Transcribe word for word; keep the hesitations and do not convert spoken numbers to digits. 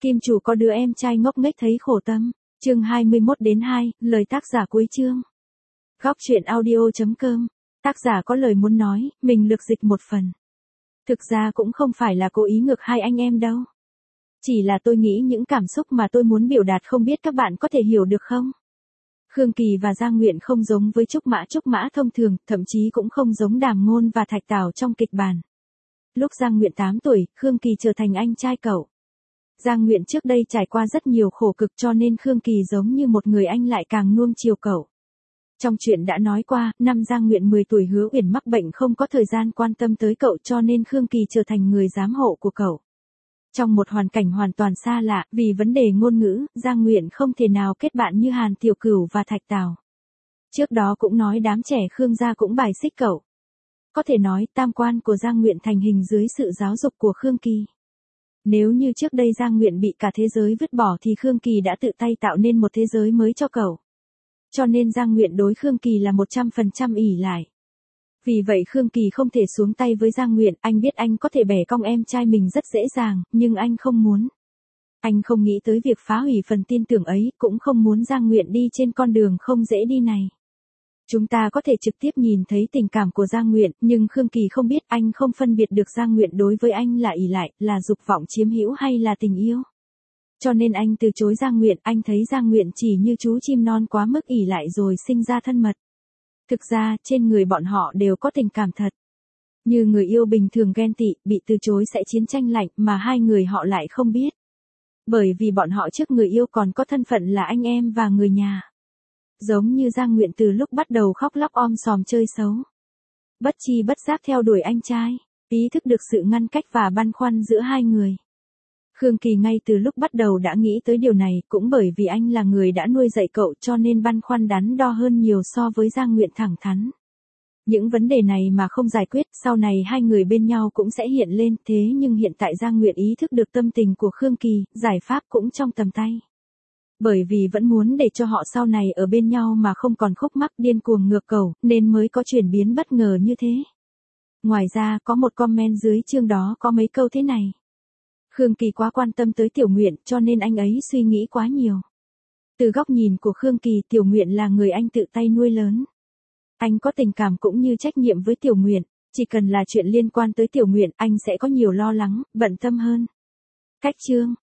Kim chủ có đứa em trai ngốc nghếch thấy khổ tâm. Chương hai mươi mốt đến hai, lời tác giả cuối chương. Góc truyện audio chấm com. Tác giả có lời muốn nói, mình lược dịch một phần. Thực ra cũng không phải là cố ý ngược hai anh em đâu. Chỉ là tôi nghĩ những cảm xúc mà tôi muốn biểu đạt không biết các bạn có thể hiểu được không? Khương Kỳ và Giang Nguyện không giống với Trúc Mã Trúc Mã thông thường, thậm chí cũng không giống Đàm Ngôn và Thạch Tảo trong kịch bản. Lúc Giang Nguyện tám tuổi, Khương Kỳ trở thành anh trai cậu. Giang Nguyện trước đây trải qua rất nhiều khổ cực cho nên Khương Kỳ giống như một người anh lại càng nuông chiều cậu. Trong chuyện đã nói qua, năm Giang Nguyện mười tuổi Hứa Uyển mắc bệnh không có thời gian quan tâm tới cậu cho nên Khương Kỳ trở thành người giám hộ của cậu. Trong một hoàn cảnh hoàn toàn xa lạ, vì vấn đề ngôn ngữ, Giang Nguyện không thể nào kết bạn như Hàn Tiểu Cửu và Thạch Tảo. Trước đó cũng nói đám trẻ Khương gia cũng bài xích cậu. Có thể nói tam quan của Giang Nguyện thành hình dưới sự giáo dục của Khương Kỳ. Nếu như trước đây Giang Nguyện bị cả thế giới vứt bỏ thì Khương Kỳ đã tự tay tạo nên một thế giới mới cho cậu. Cho nên Giang Nguyện đối Khương Kỳ là một trăm phần trăm ỷ lại. Vì vậy Khương Kỳ không thể xuống tay với Giang Nguyện, anh biết anh có thể bẻ cong em trai mình rất dễ dàng, nhưng anh không muốn. Anh không nghĩ tới việc phá hủy phần tin tưởng ấy, cũng không muốn Giang Nguyện đi trên con đường không dễ đi này. Chúng ta có thể trực tiếp nhìn thấy tình cảm của Giang Nguyện, nhưng Khương Kỳ không biết anh không phân biệt được Giang Nguyện đối với anh là ỷ lại, là dục vọng chiếm hữu hay là tình yêu. Cho nên anh từ chối Giang Nguyện, anh thấy Giang Nguyện chỉ như chú chim non quá mức ỷ lại rồi sinh ra thân mật. Thực ra, trên người bọn họ đều có tình cảm thật. Như người yêu bình thường ghen tị, bị từ chối sẽ chiến tranh lạnh mà hai người họ lại không biết. Bởi vì bọn họ trước người yêu còn có thân phận là anh em và người nhà. Giống như Giang Nguyện từ lúc bắt đầu khóc lóc om sòm chơi xấu. Bất chi bất giác theo đuổi anh trai, ý thức được sự ngăn cách và băn khoăn giữa hai người. Khương Kỳ ngay từ lúc bắt đầu đã nghĩ tới điều này, cũng bởi vì anh là người đã nuôi dạy cậu cho nên băn khoăn đắn đo hơn nhiều so với Giang Nguyện thẳng thắn. Những vấn đề này mà không giải quyết, sau này hai người bên nhau cũng sẽ hiện lên, thế nhưng hiện tại Giang Nguyện ý thức được tâm tình của Khương Kỳ, giải pháp cũng trong tầm tay. Bởi vì vẫn muốn để cho họ sau này ở bên nhau mà không còn khúc mắc điên cuồng ngược cầu, nên mới có chuyển biến bất ngờ như thế. Ngoài ra, có một comment dưới chương đó có mấy câu thế này. Khương Kỳ quá quan tâm tới Tiểu Nguyện cho nên anh ấy suy nghĩ quá nhiều. Từ góc nhìn của Khương Kỳ, Tiểu Nguyện là người anh tự tay nuôi lớn. Anh có tình cảm cũng như trách nhiệm với Tiểu Nguyện, chỉ cần là chuyện liên quan tới Tiểu Nguyện anh sẽ có nhiều lo lắng, bận tâm hơn. Cách chương.